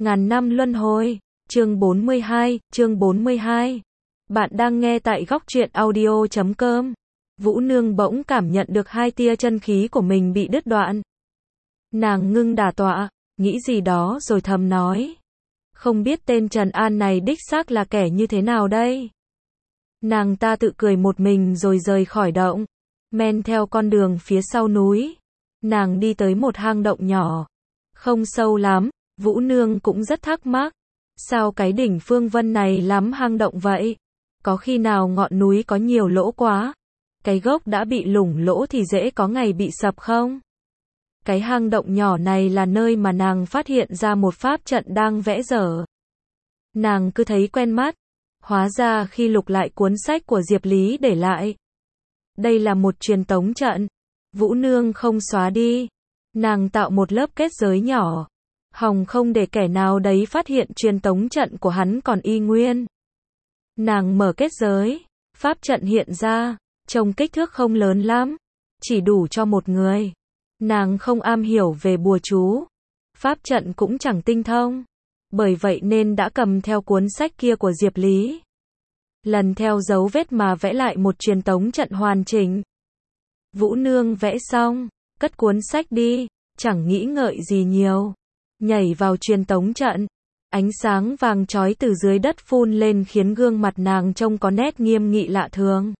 Ngàn năm luân hồi, chương 42. Bạn đang nghe tại góc truyện audio.com. Vũ Nương bỗng cảm nhận được hai tia chân khí của mình bị đứt đoạn. Nàng ngưng đả tọa, nghĩ gì đó rồi thầm nói. Không biết tên Trần An này đích xác là kẻ như thế nào đây? Nàng ta tự cười một mình rồi rời khỏi động, men theo con đường phía sau núi. Nàng đi tới một hang động nhỏ, không sâu lắm. Vũ Nương cũng rất thắc mắc, sao cái đỉnh Phương Vân này lắm hang động vậy? Có khi nào ngọn núi có nhiều lỗ quá? Cái gốc đã bị lủng lỗ thì dễ có ngày bị sập không? Cái hang động nhỏ này là nơi mà nàng phát hiện ra một pháp trận đang vẽ dở. Nàng cứ thấy quen mắt, hóa ra khi lục lại cuốn sách của Diệp Lý để lại, đây là một truyền tống trận. Vũ Nương không xóa đi, nàng tạo một lớp kết giới nhỏ, hòng không để kẻ nào đấy phát hiện truyền tống trận của hắn còn y nguyên. Nàng mở kết giới, pháp trận hiện ra, trông kích thước không lớn lắm, chỉ đủ cho một người. Nàng không am hiểu về bùa chú, pháp trận cũng chẳng tinh thông, bởi vậy nên đã cầm theo cuốn sách kia của Diệp Lý, lần theo dấu vết mà vẽ lại một truyền tống trận hoàn chỉnh. Vũ Nương vẽ xong, cất cuốn sách đi, chẳng nghĩ ngợi gì nhiều, nhảy vào truyền tống trận. Ánh sáng vàng chói từ dưới đất phun lên khiến gương mặt nàng trông có nét nghiêm nghị lạ thường.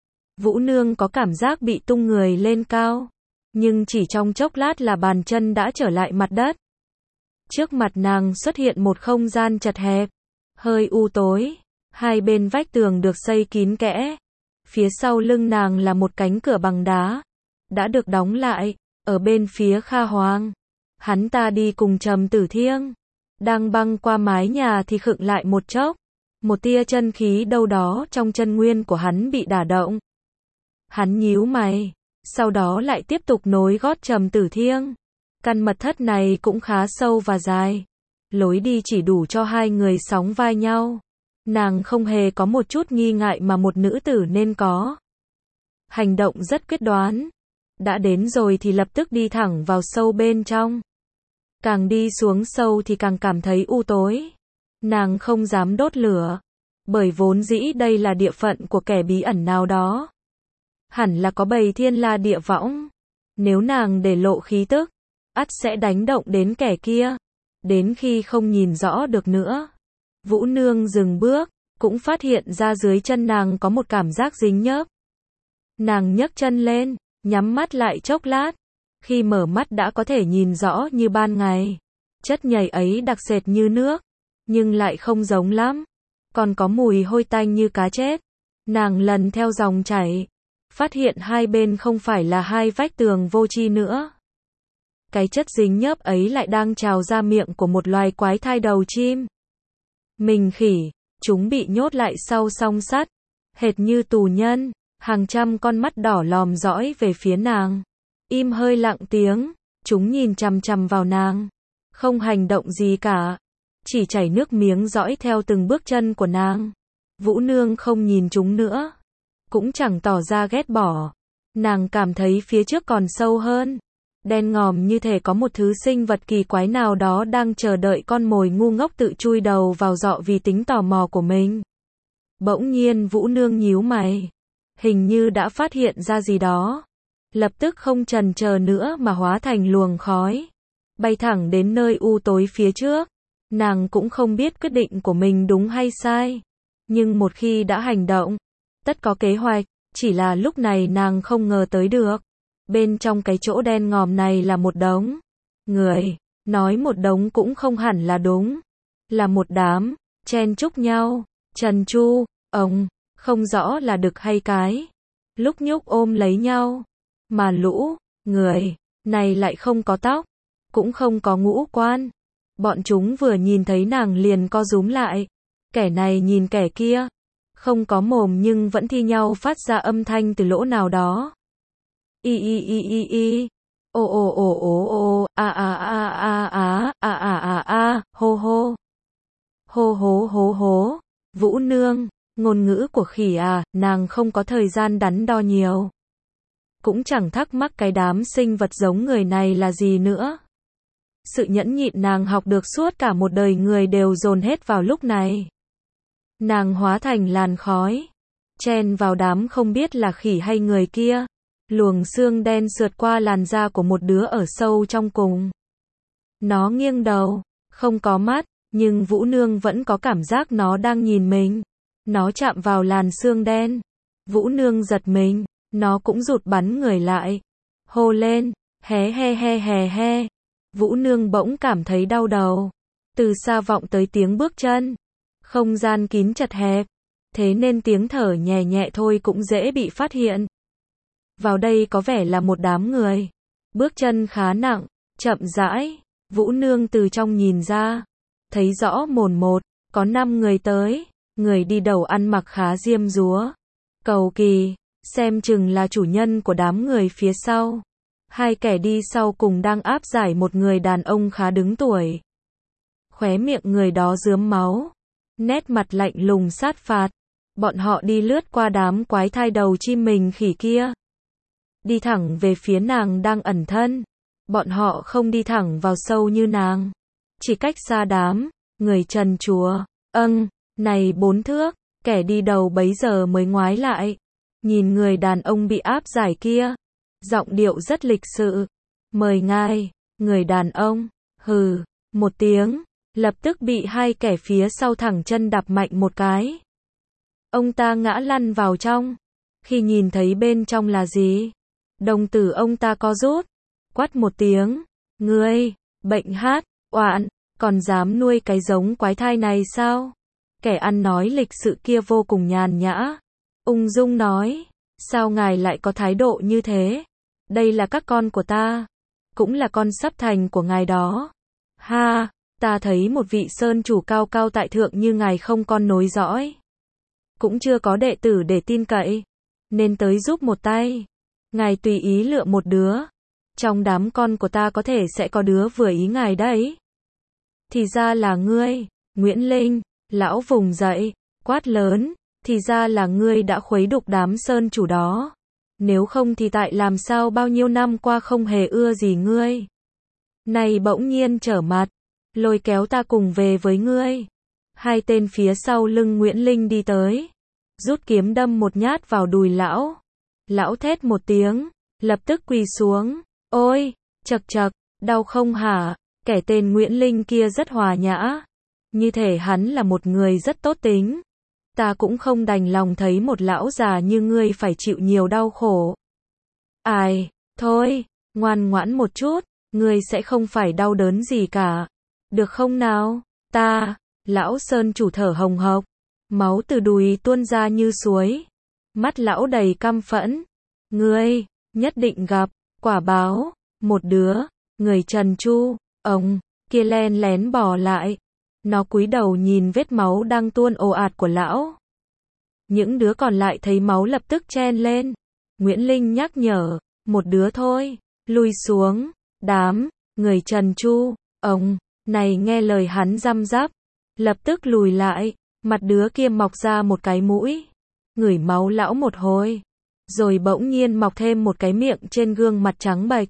Vũ Nương có cảm giác bị tung người lên cao, nhưng chỉ trong chốc lát là bàn chân đã trở lại mặt đất. Trước mặt nàng xuất hiện một không gian chật hẹp, hơi u tối, hai bên vách tường được xây kín kẽ. Phía sau lưng nàng là một cánh cửa bằng đá, đã được đóng lại. Ở bên phía Kha Hoàng, hắn ta đi cùng Trầm Tử Thiêng, đang băng qua mái nhà thì khựng lại một chốc. Một tia chân khí đâu đó trong chân nguyên của hắn bị đả động. Hắn nhíu mày, sau đó lại tiếp tục nối gót Trầm Tử Thiêng. Căn mật thất này cũng khá sâu và dài, lối đi chỉ đủ cho hai người sóng vai nhau. Nàng không hề có một chút nghi ngại mà một nữ tử nên có. Hành động rất quyết đoán. Đã đến rồi thì lập tức đi thẳng vào sâu bên trong. Càng đi xuống sâu thì càng cảm thấy u tối. Nàng không dám đốt lửa, bởi vốn dĩ đây là địa phận của kẻ bí ẩn nào đó. Hẳn là có bầy thiên la địa võng. Nếu nàng để lộ khí tức, ắt sẽ đánh động đến kẻ kia. Đến khi không nhìn rõ được nữa, Vũ Nương dừng bước, cũng phát hiện ra dưới chân nàng có một cảm giác dính nhớp. Nàng nhấc chân lên, nhắm mắt lại chốc lát. Khi mở mắt đã có thể nhìn rõ như ban ngày. Chất nhầy ấy đặc sệt như nước, nhưng lại không giống lắm. Còn có mùi hôi tanh như cá chết. Nàng lần theo dòng chảy, phát hiện hai bên không phải là hai vách tường vô tri nữa. Cái chất dính nhớp ấy lại đang trào ra miệng của một loài quái thai đầu chim. Mình khỉ, chúng bị nhốt lại sau song sắt, hệt như tù nhân. Hàng trăm con mắt đỏ lòm dõi về phía nàng. Im hơi lặng tiếng, chúng nhìn chằm chằm vào nàng, không hành động gì cả, chỉ chảy nước miếng dõi theo từng bước chân của nàng. Vũ Nương không nhìn chúng nữa, cũng chẳng tỏ ra ghét bỏ. Nàng cảm thấy phía trước còn sâu hơn, đen ngòm như thể có một thứ sinh vật kỳ quái nào đó đang chờ đợi con mồi ngu ngốc tự chui đầu vào dọ vì tính tò mò của mình. Bỗng nhiên Vũ Nương nhíu mày, hình như đã phát hiện ra gì đó. Lập tức không chần chờ nữa mà hóa thành luồng khói, bay thẳng đến nơi u tối phía trước. Nàng cũng không biết quyết định của mình đúng hay sai, nhưng một khi đã hành động, tất có kế hoạch, chỉ là lúc này nàng không ngờ tới được. Bên trong cái chỗ đen ngòm này là một đống người, nói một đống cũng không hẳn là đúng, là một đám, chen chúc nhau, trần tru, không rõ là đực hay cái, lúc nhúc ôm lấy nhau. Mà lũ người này lại không có tóc, cũng không có ngũ quan. Bọn chúng vừa nhìn thấy nàng liền co rúm lại. Kẻ này nhìn kẻ kia, không có mồm nhưng vẫn thi nhau phát ra âm thanh từ lỗ nào đó. Y y y y y, o o o o o, a a a a a a a a a, hô hô, hô hố hố hố. Vũ Nương, ngôn ngữ của khỉ à? Nàng không có thời gian đắn đo nhiều, cũng chẳng thắc mắc cái đám sinh vật giống người này là gì nữa. Sự nhẫn nhịn nàng học được suốt cả một đời người đều dồn hết vào lúc này. Nàng hóa thành làn khói, chen vào đám không biết là khỉ hay người kia. Luồng xương đen sượt qua làn da của một đứa ở sâu trong cùng. Nó nghiêng đầu, không có mắt, nhưng Vũ Nương vẫn có cảm giác nó đang nhìn mình. Nó chạm vào làn xương đen. Vũ Nương giật mình, nó cũng rụt bắn người lại. Hô lên, hé he he he he. Vũ Nương bỗng cảm thấy đau đầu. Từ xa vọng tới tiếng bước chân. Không gian kín chật hẹp, thế nên tiếng thở nhẹ nhẹ thôi cũng dễ bị phát hiện. Vào đây có vẻ là một đám người. Bước chân khá nặng, chậm rãi. Vũ Nương từ trong nhìn ra, thấy rõ mồn một, có 5 người tới. Người đi đầu ăn mặc khá diêm dúa, cầu kỳ, xem chừng là chủ nhân của đám người phía sau. 2 kẻ đi sau cùng đang áp giải một người đàn ông khá đứng tuổi. Khóe miệng người đó rướm máu, nét mặt lạnh lùng sát phạt. Bọn họ đi lướt qua đám quái thai đầu chim mình khỉ kia, đi thẳng về phía nàng đang ẩn thân. Bọn họ không đi thẳng vào sâu như nàng, chỉ cách xa đám người trần chùa. Này 4 thước, kẻ đi đầu bấy giờ mới ngoái lại, nhìn người đàn ông bị áp giải kia, giọng điệu rất lịch sự. Mời ngài. Người đàn ông hừ một tiếng, lập tức bị 2 kẻ phía sau thẳng chân đạp mạnh một cái. Ông ta ngã lăn vào trong. Khi nhìn thấy bên trong là gì, đồng tử ông ta co rút, quát một tiếng, ngươi, bệnh hát, oạn, còn dám nuôi cái giống quái thai này sao? Kẻ ăn nói lịch sự kia vô cùng nhàn nhã, ung dung nói, sao ngài lại có thái độ như thế? Đây là các con của ta, cũng là con sắp thành của ngài đó. Ha, ta thấy một vị sơn chủ cao cao tại thượng như ngài không con nối dõi, cũng chưa có đệ tử để tin cậy, nên tới giúp một tay. Ngài tùy ý lựa một đứa, trong đám con của ta có thể sẽ có đứa vừa ý ngài đấy. Thì ra là ngươi, Nguyễn Linh. Lão vùng dậy, quát lớn, thì ra là ngươi đã khuấy đục đám sơn chủ đó. Nếu không thì tại làm sao bao nhiêu năm qua không hề ưa gì ngươi. Này bỗng nhiên trở mặt, lôi kéo ta cùng về với ngươi. 2 tên phía sau lưng Nguyễn Linh đi tới, rút kiếm đâm một nhát vào đùi lão. Lão thét một tiếng, lập tức quỳ xuống. Ôi, chậc chậc, đau không hả? Kẻ tên Nguyễn Linh kia rất hòa nhã, như thể hắn là một người rất tốt tính. Ta cũng không đành lòng thấy một lão già như ngươi phải chịu nhiều đau khổ. Ai, thôi, ngoan ngoãn một chút, ngươi sẽ không phải đau đớn gì cả. Được không nào? Lão sơn chủ thở hồng hộc, máu từ đùi tuôn ra như suối. Mắt lão đầy căm phẫn. Ngươi, nhất định gặp quả báo. Một đứa, người trần tru, kia len lén bỏ lại. Nó cúi đầu nhìn vết máu đang tuôn ồ ạt của lão. Những đứa còn lại thấy máu lập tức chen lên. Nguyễn Linh nhắc nhở, một đứa thôi, lui xuống. Đám người trần tru, này nghe lời hắn răm rắp, lập tức lùi lại. Mặt đứa kia mọc ra một cái mũi, ngửi máu lão một hồi, rồi bỗng nhiên mọc thêm một cái miệng trên gương mặt trắng bệch.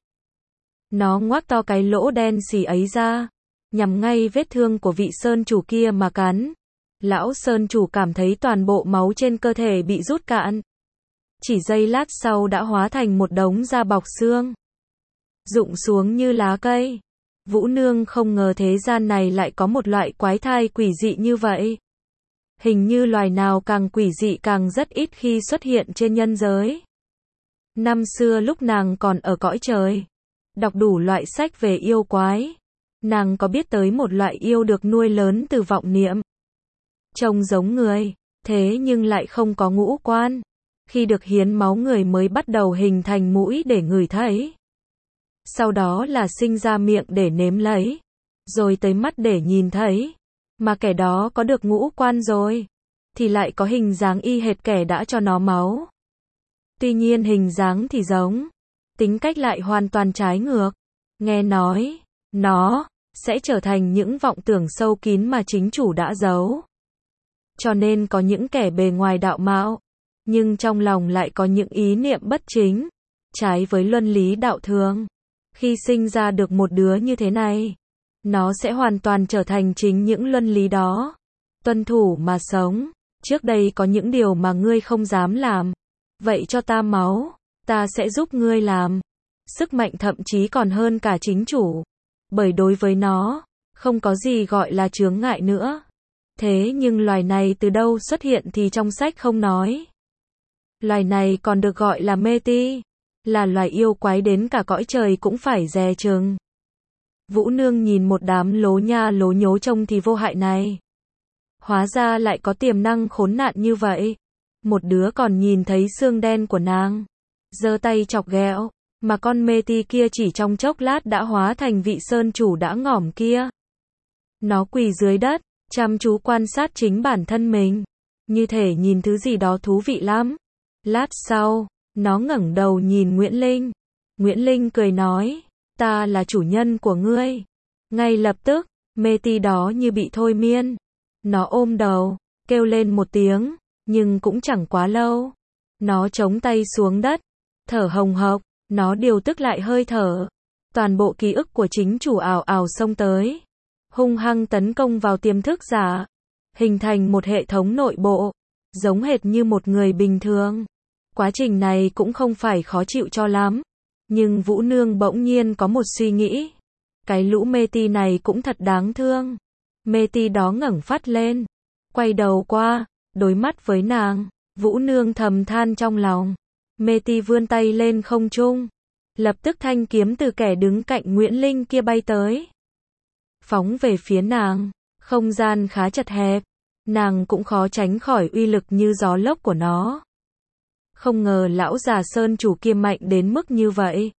Nó ngoác to cái lỗ đen xì ấy ra, nhằm ngay vết thương của vị sơn chủ kia mà cắn. Lão sơn chủ cảm thấy toàn bộ máu trên cơ thể bị rút cạn. Chỉ giây lát sau đã hóa thành một đống da bọc xương, rụng xuống như lá cây. Vũ Nương không ngờ thế gian này lại có một loại quái thai quỷ dị như vậy. Hình như loài nào càng quỷ dị càng rất ít khi xuất hiện trên nhân giới. Năm xưa lúc nàng còn ở cõi trời, đọc đủ loại sách về yêu quái, nàng có biết tới một loại yêu được nuôi lớn từ vọng niệm. Trông giống người, thế nhưng lại không có ngũ quan. Khi được hiến máu người mới bắt đầu hình thành mũi để ngửi thấy. Sau đó là sinh ra miệng để nếm lấy, rồi tới mắt để nhìn thấy. Mà kẻ đó có được ngũ quan rồi, thì lại có hình dáng y hệt kẻ đã cho nó máu. Tuy nhiên hình dáng thì giống, tính cách lại hoàn toàn trái ngược. Nghe nói, nó sẽ trở thành những vọng tưởng sâu kín mà chính chủ đã giấu. Cho nên có những kẻ bề ngoài đạo mạo, nhưng trong lòng lại có những ý niệm bất chính, trái với luân lý đạo thường. Khi sinh ra được một đứa như thế này, nó sẽ hoàn toàn trở thành chính những luân lý đó. Tuân thủ mà sống. Trước đây có những điều mà ngươi không dám làm. Vậy cho ta máu, ta sẽ giúp ngươi làm. Sức mạnh thậm chí còn hơn cả chính chủ. Bởi đối với nó, không có gì gọi là chướng ngại nữa. Thế nhưng loài này từ đâu xuất hiện thì trong sách không nói. Loài này còn được gọi là mê ti, là loài yêu quái đến cả cõi trời cũng phải dè chừng. Vũ Nương nhìn một đám lố nha lố nhố trông thì vô hại này. Hóa ra lại có tiềm năng khốn nạn như vậy. Một đứa còn nhìn thấy xương đen của nàng. Giơ tay chọc ghẹo, mà con mê ti kia chỉ trong chốc lát đã hóa thành vị sơn chủ đã ngỏm kia. Nó quỳ dưới đất, chăm chú quan sát chính bản thân mình. Như thể nhìn thứ gì đó thú vị lắm. Lát sau, nó ngẩng đầu nhìn Nguyễn Linh. Nguyễn Linh cười nói, ta là chủ nhân của ngươi. Ngay lập tức, mê ti đó như bị thôi miên. Nó ôm đầu, kêu lên một tiếng, nhưng cũng chẳng quá lâu. Nó chống tay xuống đất, thở hồng hộc, nó điều tức lại hơi thở. Toàn bộ ký ức của chính chủ ào ào xông tới. Hung hăng tấn công vào tiềm thức giả. Hình thành một hệ thống nội bộ, giống hệt như một người bình thường. Quá trình này cũng không phải khó chịu cho lắm. Nhưng Vũ Nương bỗng nhiên có một suy nghĩ. Cái lũ mê ti này cũng thật đáng thương. Mê ti đó ngẩng phát lên, quay đầu qua, đối mắt với nàng. Vũ Nương thầm than trong lòng. Mê ti vươn tay lên không trung. Lập tức thanh kiếm từ kẻ đứng cạnh Nguyễn Linh kia bay tới. Phóng về phía nàng. Không gian khá chật hẹp. Nàng cũng khó tránh khỏi uy lực như gió lốc của nó. Không ngờ lão già sơn chủ kia mạnh đến mức như vậy.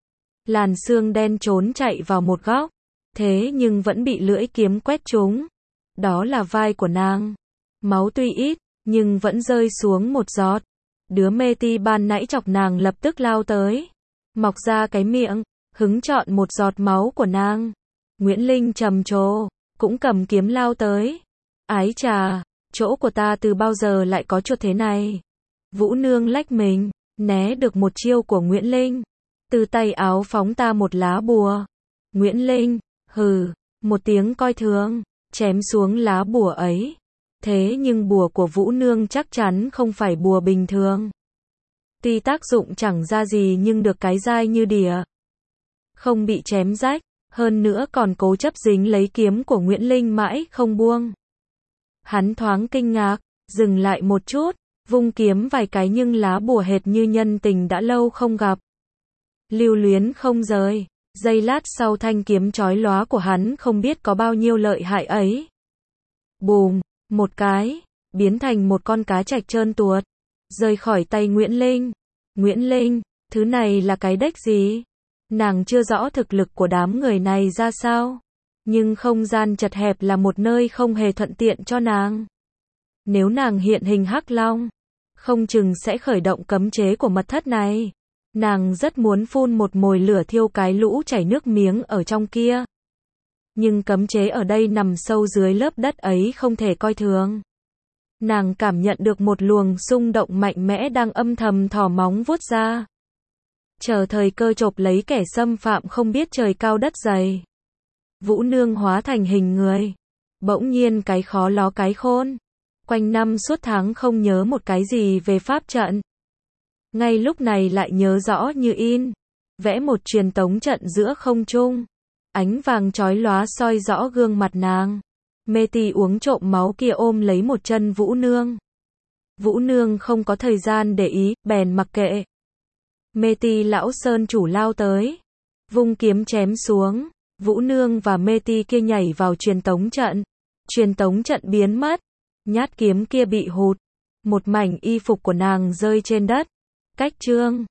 Làn xương đen trốn chạy vào một góc. Thế nhưng vẫn bị lưỡi kiếm quét trúng. Đó là vai của nàng. Máu tuy ít, nhưng vẫn rơi xuống một giọt. Đứa mê ti ban nãy chọc nàng lập tức lao tới. Mọc ra cái miệng, hứng chọn một giọt máu của nàng. Nguyễn Linh trầm trồ, cũng cầm kiếm lao tới. Ái chà, chỗ của ta từ bao giờ lại có chuột thế này. Vũ Nương lách mình, né được một chiêu của Nguyễn Linh. Từ tay áo phóng ta một lá bùa. Nguyễn Linh, hừ, một tiếng coi thường, chém xuống lá bùa ấy. Thế nhưng bùa của Vũ Nương chắc chắn không phải bùa bình thường. Tuy tác dụng chẳng ra gì nhưng được cái dai như đỉa. Không bị chém rách, hơn nữa còn cố chấp dính lấy kiếm của Nguyễn Linh mãi không buông. Hắn thoáng kinh ngạc, dừng lại một chút, vung kiếm vài cái nhưng lá bùa hệt như nhân tình đã lâu không gặp. Lưu luyến không rời. Giây lát sau thanh kiếm chói lóa của hắn không biết có bao nhiêu lợi hại ấy. Bùm, một cái, biến thành một con cá trạch trơn tuột, rơi khỏi tay Nguyễn Linh. Nguyễn Linh, thứ này là cái đếch gì? Nàng chưa rõ thực lực của đám người này ra sao. Nhưng không gian chật hẹp là một nơi không hề thuận tiện cho nàng. Nếu nàng hiện hình hắc long, không chừng sẽ khởi động cấm chế của mật thất này. Nàng rất muốn phun một mồi lửa thiêu cái lũ chảy nước miếng ở trong kia. Nhưng cấm chế ở đây nằm sâu dưới lớp đất ấy không thể coi thường. Nàng cảm nhận được một luồng xung động mạnh mẽ đang âm thầm thò móng vuốt ra. Chờ thời cơ chộp lấy kẻ xâm phạm không biết trời cao đất dày. Vũ Nương hóa thành hình người. Bỗng nhiên cái khó ló cái khôn. Quanh năm suốt tháng không nhớ một cái gì về pháp trận. Ngay lúc này lại nhớ rõ như in. Vẽ một truyền tống trận giữa không trung. Ánh vàng chói lóa soi rõ gương mặt nàng. Mê ti uống trộm máu kia ôm lấy một chân Vũ Nương. Vũ Nương không có thời gian để ý, bèn mặc kệ. Mê ti lão sơn chủ lao tới. Vung kiếm chém xuống. Vũ Nương và mê ti kia nhảy vào truyền tống trận. Truyền tống trận biến mất. Nhát kiếm kia bị hụt. Một mảnh y phục của nàng rơi trên đất. Cách chương